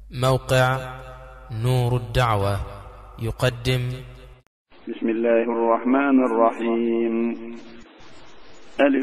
موقع نور الدعوة يقدم. بسم الله الرحمن الرحيم. ألف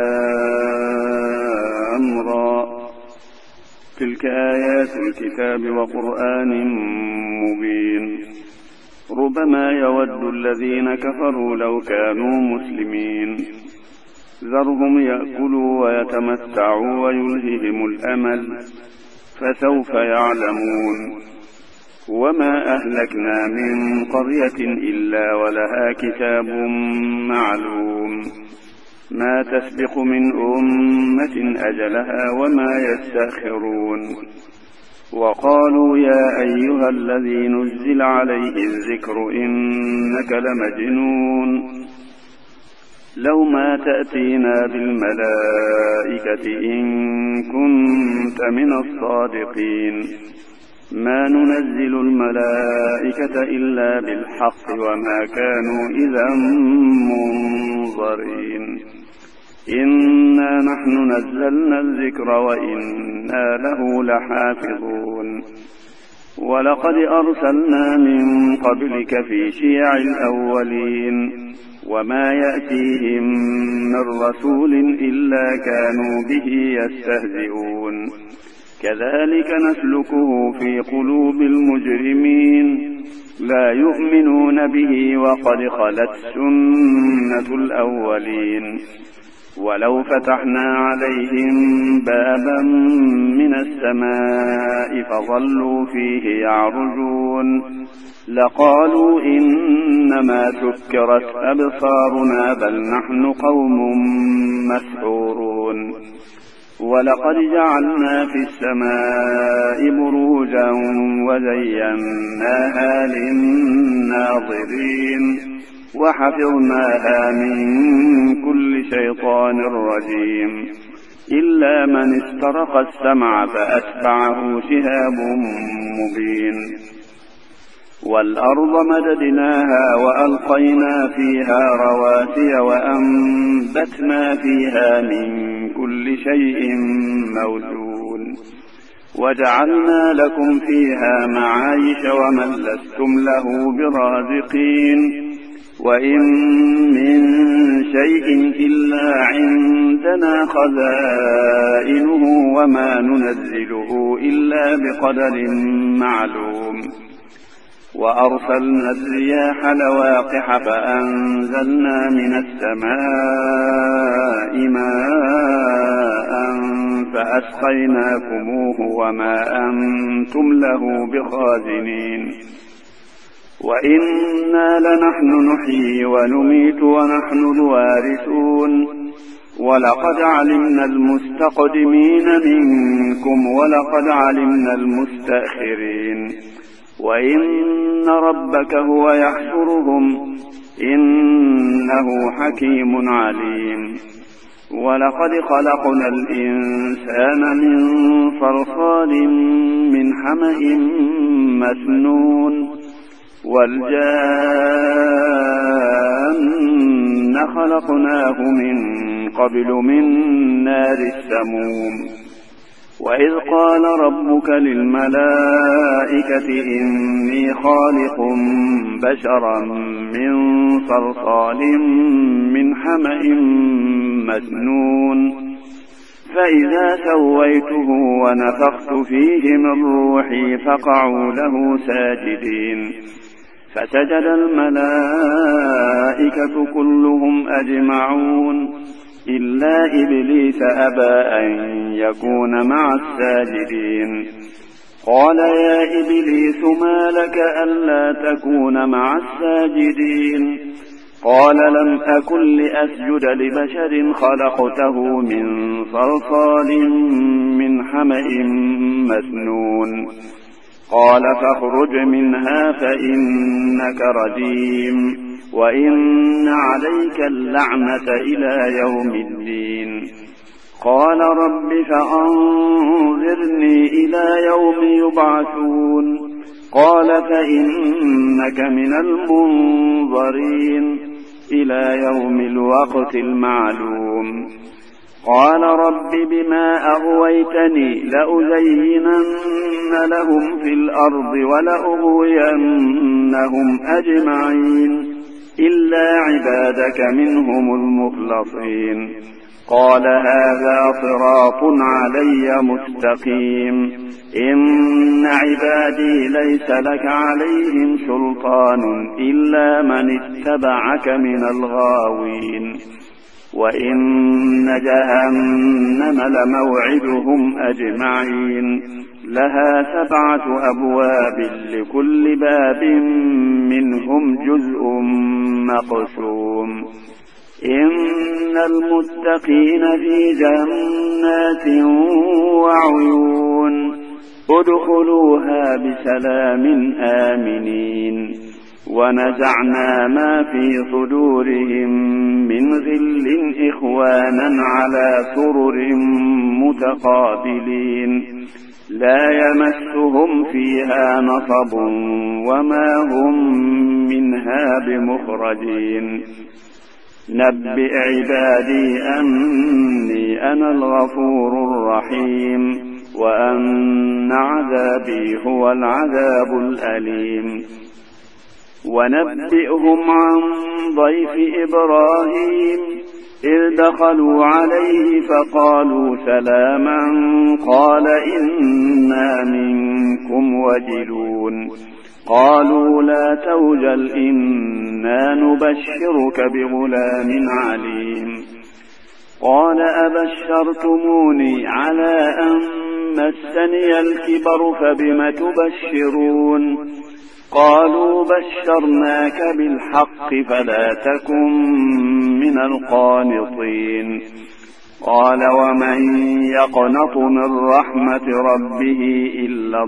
لام را. تلك آيات الكتاب وقرآن مبين. ربما يود الذين كفروا لو كانوا مسلمين. ذرهم يأكلوا ويتمتعوا ويلههم الأمل فسوف يعلمون. وما أهلكنا من قرية إلا ولها كتاب معلوم ما تسبق من أمة أجلها وما يستأخرون. وقالوا يا أيها الذي نزل عليه الذكر إنك لمجنون لو ما تأتينا بالملائكة إن كنت من الصادقين. ما ننزل الملائكة إلا بالحق وما كانوا إذا منظرين. إنا نحن نزلنا الذكر وإنا له لحافظون. ولقد أرسلنا من قبلك في شيع الأولين وما يأتيهم من رسول إلا كانوا به يستهزئون. كذلك نسلكه في قلوب المجرمين لا يؤمنون به وقد خلت سنة الأولين. ولو فتحنا عليهم بابا من السماء فظلوا فيه يعرجون لقالوا إنما سكرت أبصارنا بل نحن قوم مسحورون. ولقد جعلنا في السماء بروجا وزيناها للناظرين وحفظناها من كل شيطان رجيم إلا من استرق السمع فأتبعه شهاب مبين. والأرض مددناها وألقينا فيها رواسي وأنبتنا فيها من كل شيء موزون وجعلنا لكم فيها معايش ومن لستم له برازقين. وإن من شيء إلا عندنا خزائنه وما ننزله إلا بقدر معلوم. وأرسلنا الرياح لواقح فأنزلنا من السماء ماء فأسقيناكموه وما أنتم له بخازنين. وإنا لنحن نحيي ونميت ونحن الوارثون. ولقد علمنا المستقدمين منكم ولقد علمنا المستأخرين. وإن ربك هو يحشرهم إنه حكيم عليم. ولقد خلقنا الإنسان من صلصال من حمإ مسنون والجان خلقناه من قبل من نار السموم. وإذ قال ربك للملائكة إني خالق بشرا من صلصال من حمإ مسنون فإذا سويته ونفخت فيه من روحي فقعوا له ساجدين. فسجد الملائكة كلهم أجمعون إلا إبليس أبى أن يكون مع الساجدين. قال يا إبليس ما لك ألا تكون مع الساجدين؟ قال لم أكن لأسجد لبشر خلقته من صلصال من حمإ مسنون. قال فاخرج منها فإنك رجيم وإن عليك اللعنة إلى يوم الدين. قال رب فأنظرني إلى يوم يبعثون. قال فإنك من المنظرين إلى يوم الوقت المعلوم. قال رب بما أغويتني لأزينن لهم في الأرض ولأغوينهم أجمعين إلا عبادك منهم المخلصين قال هذا صراط علي مستقيم إن عبادي ليس لك عليهم سلطان إلا من اتبعك من الغاوين وإن جهنم لموعدهم أجمعين لها 7 أبواب لكل باب منهم جزء مقسوم إن المتقين في جنات وعيون ادخلوها بسلام آمنين ونزعنا ما في صدورهم من غل إخوانا على سرر متقابلين لا يمسهم فيها نصب وما هم منها بمخرجين نبئ عبادي أني أنا الغفور الرحيم وأن عذابي هو العذاب الأليم ونبئهم عن ضيف إبراهيم إذ دخلوا عليه فقالوا سلاما قال إنا منكم وجلون قالوا لا توجل إنا نبشرك بغلام عليم قال أبشرتموني على أن مسني الكبر فبم تبشرون قالوا بشرناك بالحق فلا تكن من القانطين قال ومن يقنط من رحمة ربه إلا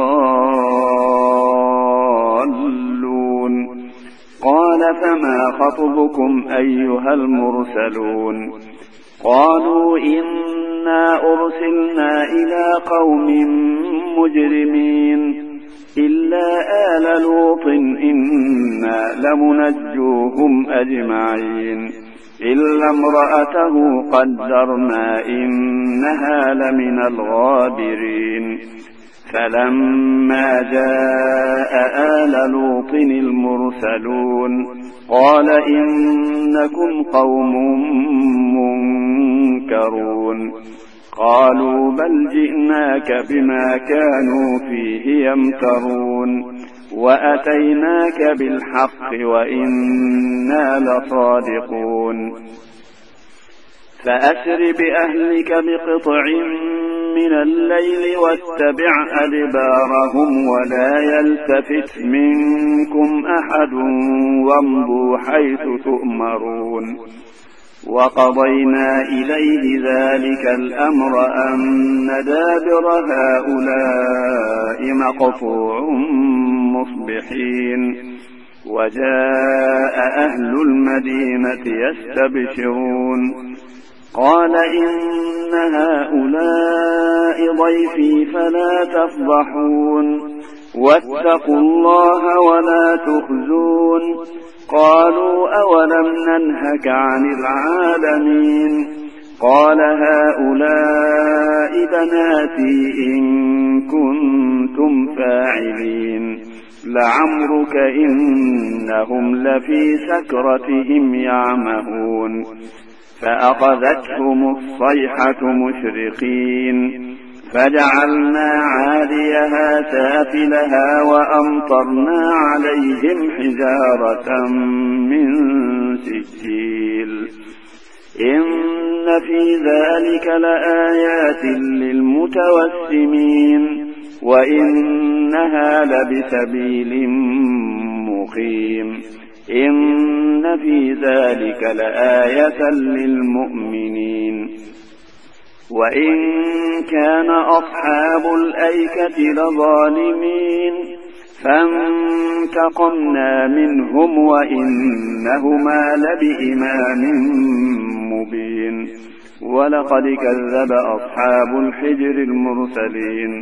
الضالون قال فما خطبكم أيها المرسلون قالوا إنا أرسلنا إلى قوم مجرمين إلا آل لوط إنا لمنجوهم أجمعين إلا امرأته قدرنا إنها لمن الغابرين فلما جاء آل لوط المرسلون قال إنكم قوم منكرون قالوا بل جئناك بما كانوا فيه يمترون وأتيناك بالحق وإنا لصادقون فأسر بأهلك بقطع من الليل واتبع أدبارهم ولا يلتفت منكم أحد وامضوا حيث تؤمرون وقضينا إليه ذلك الأمر أن دابر هؤلاء مقطوع مصبحين وجاء أهل المدينة يستبشرون قال إن هؤلاء ضيفي فلا تفضحون واتقوا الله ولا تخزون قالوا أولم ننهك عن العالمين قال هؤلاء بناتي إن كنتم فاعلين لعمرك إنهم لفي سكرتهم يعمهون فأخذتهم الصيحة مشرقين فجعلنا عاليها سافلها وأمطرنا عليهم حجارة من سجيل إن في ذلك لآيات للمتوسمين وإنها لبسبيل مقيم إن في ذلك لآية للمؤمنين وإن كان أصحاب الأيكة لظالمين فانتقمنا منهم وإنهما لبإمام مبين ولقد كذب أصحاب الحجر المرسلين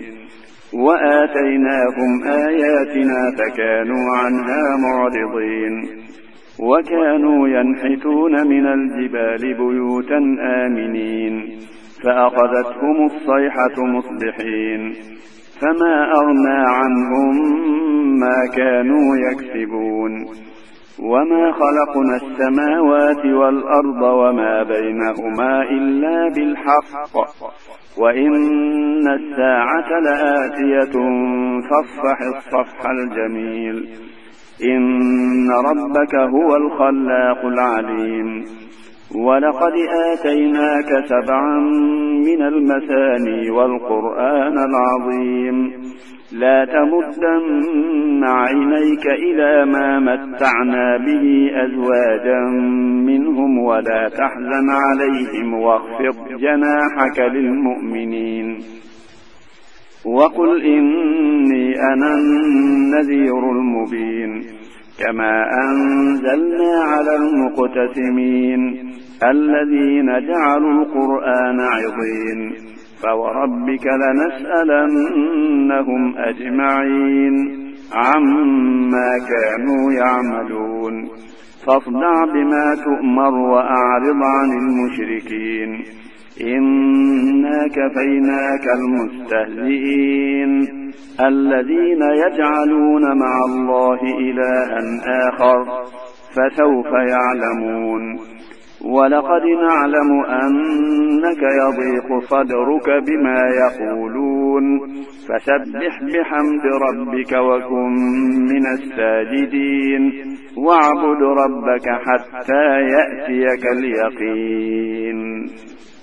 وآتيناهم آياتنا فكانوا عنها معرضين وكانوا ينحتون من الجبال بيوتا آمنين فأخذتهم الصيحة مصبحين فما أغنى عنهم ما كانوا يكسبون وما خلقنا السماوات والأرض وما بينهما إلا بالحق وإن الساعة لآتية فاصفح الصفح الجميل إن ربك هو الخلاق العليم ولقد آتيناك 7 من المثاني والقرآن العظيم لا تمدن عينيك إلى ما متعنا به أزواجا منهم ولا تحزن عليهم واخفض جناحك للمؤمنين وقل إني أنا النذير المبين كما أنزلنا على المقتسمين الذين جعلوا القرآن عضين فوربك لنسألنهم أجمعين عما كانوا يعملون فاصدع بما تؤمر وأعرض عن المشركين إنا كفيناك المستهزئين الذين يجعلون مع الله إلها آخر فسوف يعلمون ولقد نعلم أنك يضيق صدرك بما يقولون فسبح بحمد ربك وكن من الساجدين واعبد ربك حتى يأتيك اليقين.